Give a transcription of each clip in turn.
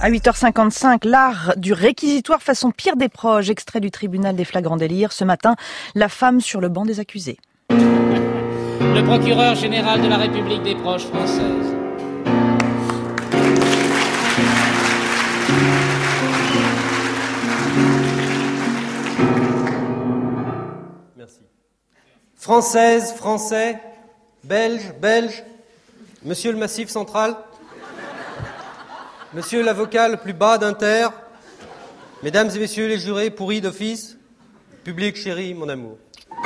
À 8h55, l'art du réquisitoire façon Pierre Desproges, extrait du tribunal des flagrants délires. Ce matin, la femme sur le banc des accusés. Le procureur général de la République des Proches françaises. Merci. Française, Français, Belge, Belge, Monsieur le Massif Central, Monsieur l'avocat le plus bas d'Inter, Mesdames et Messieurs les jurés pourris d'office, public chéri, mon amour.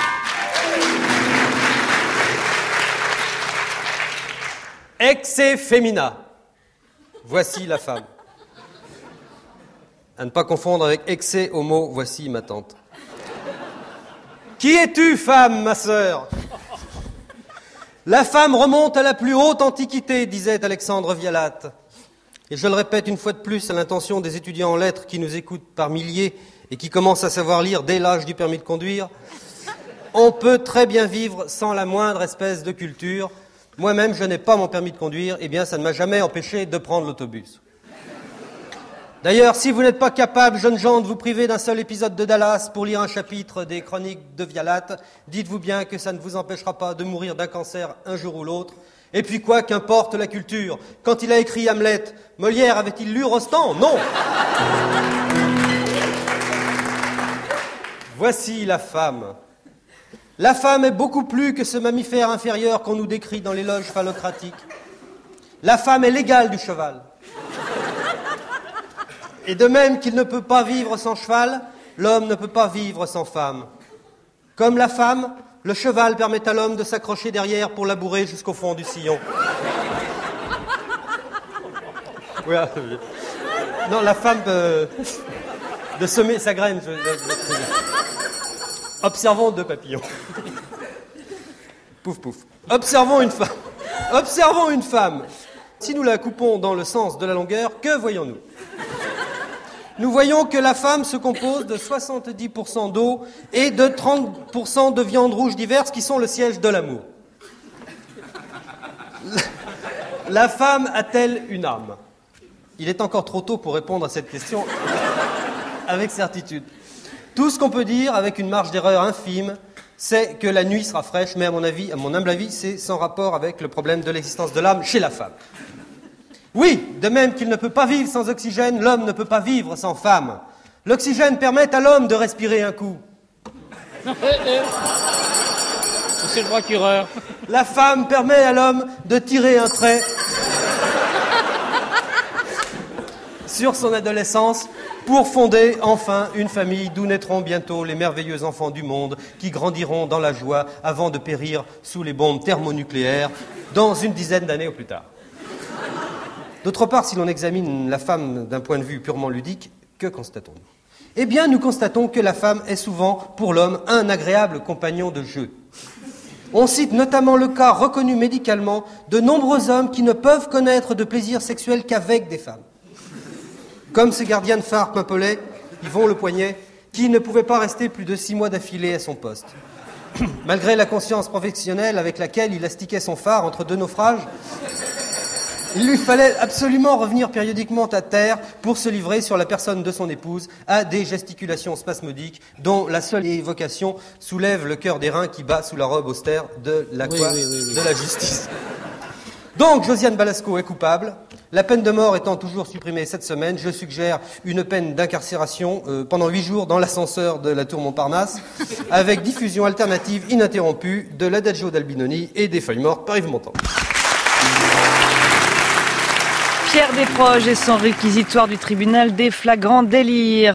Exe femina. Voici la femme. À ne pas confondre avec exe homo, voici ma tante. Qui es-tu, femme, ma sœur ? La femme remonte à la plus haute antiquité, disait Alexandre Vialat. Et je le répète une fois de plus à l'intention des étudiants en lettres qui nous écoutent par milliers et qui commencent à savoir lire dès l'âge du permis de conduire. On peut très bien vivre sans la moindre espèce de culture. Moi-même, je n'ai pas mon permis de conduire, eh bien, ça ne m'a jamais empêché de prendre l'autobus. D'ailleurs, si vous n'êtes pas capable, jeunes gens, de vous priver d'un seul épisode de Dallas pour lire un chapitre des chroniques de Vialat, dites-vous bien que ça ne vous empêchera pas de mourir d'un cancer un jour ou l'autre. Et puis quoi, qu'importe la culture. Quand il a écrit Hamlet, Molière avait-il lu Rostand ? Non. Voici la femme. La femme est beaucoup plus que ce mammifère inférieur qu'on nous décrit dans l'éloge phallocratique. La femme est l'égale du cheval. Et de même qu'il ne peut pas vivre sans cheval, l'homme ne peut pas vivre sans femme. Comme la femme, le cheval permet à l'homme de s'accrocher derrière pour labourer jusqu'au fond du sillon. Non, la femme de semer sa graine. Observons deux papillons. Pouf, pouf. Observons une femme. Observons une femme. Si nous la coupons dans le sens de la longueur, que voyons-nous ? Nous voyons que la femme se compose de 70% d'eau et de 30% de viande rouge diverse qui sont le siège de l'amour. La femme a-t-elle une âme ? Il est encore trop tôt pour répondre à cette question avec certitude. Tout ce qu'on peut dire avec une marge d'erreur infime, c'est que la nuit sera fraîche, mais à mon humble avis, c'est sans rapport avec le problème de l'existence de l'âme chez la femme. Oui, de même qu'il ne peut pas vivre sans oxygène, l'homme ne peut pas vivre sans femme. L'oxygène permet à l'homme de respirer un coup. Monsieur le procureur. La femme permet à l'homme de tirer un trait sur son adolescence pour fonder enfin une famille d'où naîtront bientôt les merveilleux enfants du monde qui grandiront dans la joie avant de périr sous les bombes thermonucléaires dans une dizaine d'années au plus tard. D'autre part, si l'on examine la femme d'un point de vue purement ludique, que constatons-nous ? Eh bien, nous constatons que la femme est souvent, pour l'homme, un agréable compagnon de jeu. On cite notamment le cas reconnu médicalement de nombreux hommes qui ne peuvent connaître de plaisir sexuel qu'avec des femmes. Comme ce gardien de phare pimpolais, Yvon Le Poignet, qui ne pouvait pas rester plus de 6 mois d'affilée à son poste. Malgré la conscience professionnelle avec laquelle il astiquait son phare entre deux naufrages, il lui fallait absolument revenir périodiquement à terre pour se livrer sur la personne de son épouse à des gesticulations spasmodiques dont la seule évocation soulève le cœur d'airain qui bat sous la robe austère de la justice. Donc, Josiane Balasco est coupable. La peine de mort étant toujours supprimée cette semaine, je suggère une peine d'incarcération pendant 8 jours dans l'ascenseur de la tour Montparnasse avec diffusion alternative ininterrompue de l'Adagio d'Albinoni et des Feuilles mortes par Yves Montand. Pierre Desproges et son réquisitoire du tribunal des flagrants délires.